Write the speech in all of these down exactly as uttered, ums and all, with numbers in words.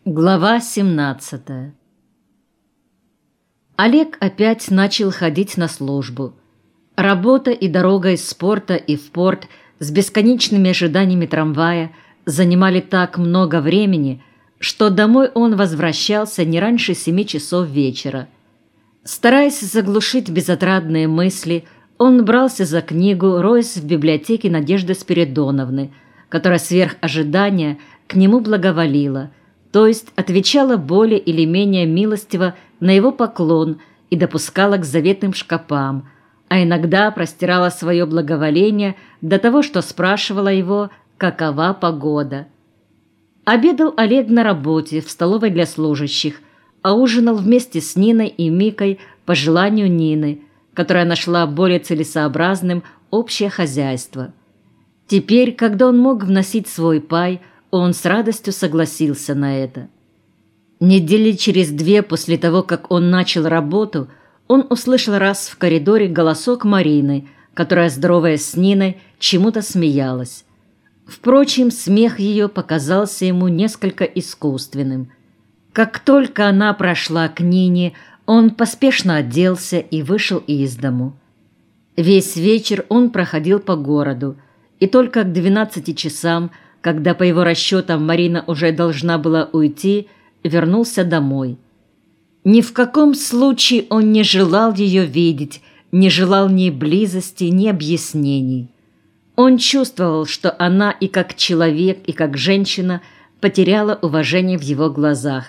Глава семнадцатая. Олег опять начал ходить на службу. Работа и дорога из спорта и в порт с бесконечными ожиданиями трамвая занимали так много времени, что домой он возвращался не раньше семи часов вечера. Стараясь заглушить безотрадные мысли, он брался за книгу, роясь в библиотеке Надежды Спиридоновны, которая сверх ожидания к нему благоволила, то есть отвечала более или менее милостиво на его поклон и допускала к заветным шкапам, а иногда простирала свое благоволение до того, что спрашивала его, какова погода. Обедал Олег на работе в столовой для служащих, а ужинал вместе с Ниной и Микой по желанию Нины, которая нашла более целесообразным общее хозяйство. Теперь, когда он мог вносить свой пай, он с радостью согласился на это. Недели через две после того, как он начал работу, он услышал раз в коридоре голосок Марины, которая, здоровая с Ниной, чему-то смеялась. Впрочем, смех ее показался ему несколько искусственным. Как только она прошла к Нине, он поспешно оделся и вышел из дому. Весь вечер он проходил по городу, и только к двенадцати часам, когда по его расчетам Марина уже должна была уйти, вернулся домой. Ни в каком случае он не желал ее видеть, не желал ни близости, ни объяснений. Он чувствовал, что она и как человек, и как женщина потеряла уважение в его глазах.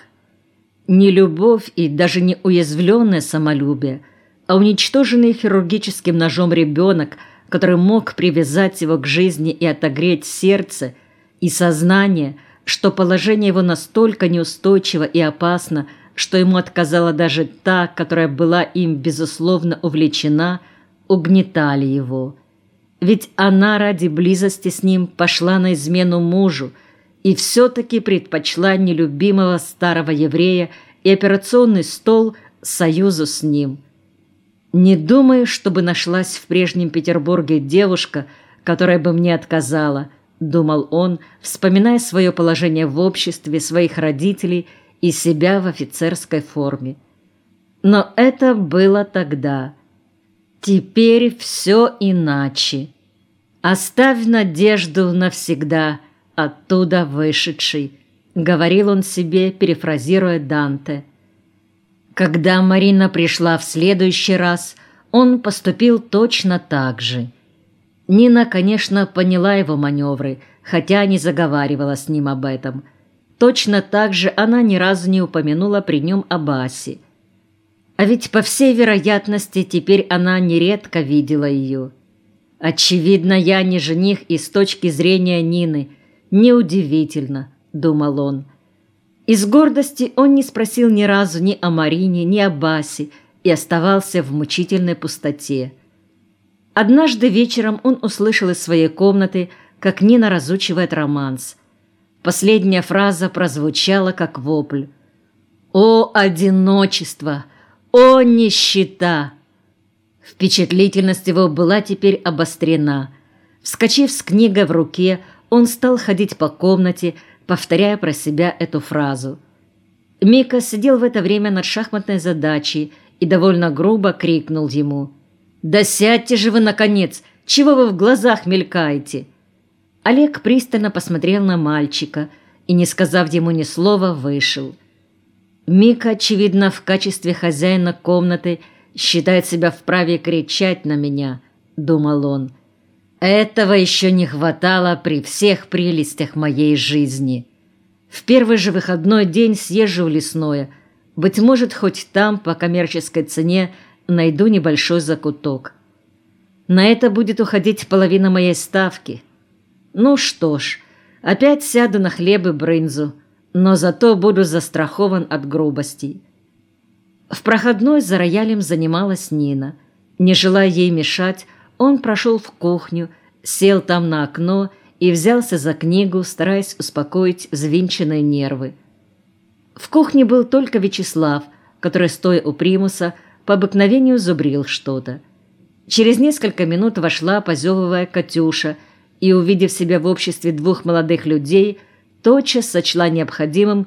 Не любовь и даже не уязвленное самолюбие, а уничтоженный хирургическим ножом ребенок, который мог привязать его к жизни и отогреть сердце, и сознание, что положение его настолько неустойчиво и опасно, что ему отказала даже та, которая была им безусловно увлечена, угнетали его. Ведь она ради близости с ним пошла на измену мужу и все-таки предпочла нелюбимого старого еврея и операционный стол союзу с ним. Не думаю, чтобы нашлась в прежнем Петербурге девушка, которая бы мне отказала, — думал он, вспоминая свое положение в обществе, своих родителей и себя в офицерской форме. Но это было тогда. Теперь все иначе. «Оставь надежду навсегда, оттуда вышедший», — говорил он себе, перефразируя Данте. Когда Марина пришла в следующий раз, он поступил точно так же. Нина, конечно, поняла его маневры, хотя не заговаривала с ним об этом. Точно так же она ни разу не упомянула при нем об Асе. А ведь, по всей вероятности, теперь она нередко видела ее. «Очевидно, я не жених, и с точки зрения Нины. Неудивительно», — думал он. Из гордости он не спросил ни разу ни о Марине, ни об Асе и оставался в мучительной пустоте. Однажды вечером он услышал из своей комнаты, как Нина разучивает романс. Последняя фраза прозвучала, как вопль. «О, одиночество! О, нищета!» Впечатлительность его была теперь обострена. Вскочив с книгой в руке, он стал ходить по комнате, повторяя про себя эту фразу. Мика сидел в это время над шахматной задачей и довольно грубо крикнул ему: «Да сядьте же вы, наконец! Чего вы в глазах мелькаете?» Олег пристально посмотрел на мальчика и, не сказав ему ни слова, вышел. Мика, очевидно, в качестве хозяина комнаты считает себя вправе кричать на меня, — думал он. Этого еще не хватало при всех прелестях моей жизни. В первый же выходной день съезжу в лесное. Быть может, хоть там, по коммерческой цене, найду небольшой закуток. На это будет уходить половина моей ставки. Ну что ж, опять сяду на хлеб и брынзу, но зато буду застрахован от грубостей. В проходной за роялем занималась Нина. Не желая ей мешать, он прошел в кухню, сел там на окно и взялся за книгу, стараясь успокоить взвинченные нервы. В кухне был только Вячеслав, который, стоя у примуса, по обыкновению зубрил что-то. Через несколько минут вошла, позевывая, Катюша, и, увидев себя в обществе двух молодых людей, тотчас сочла необходимым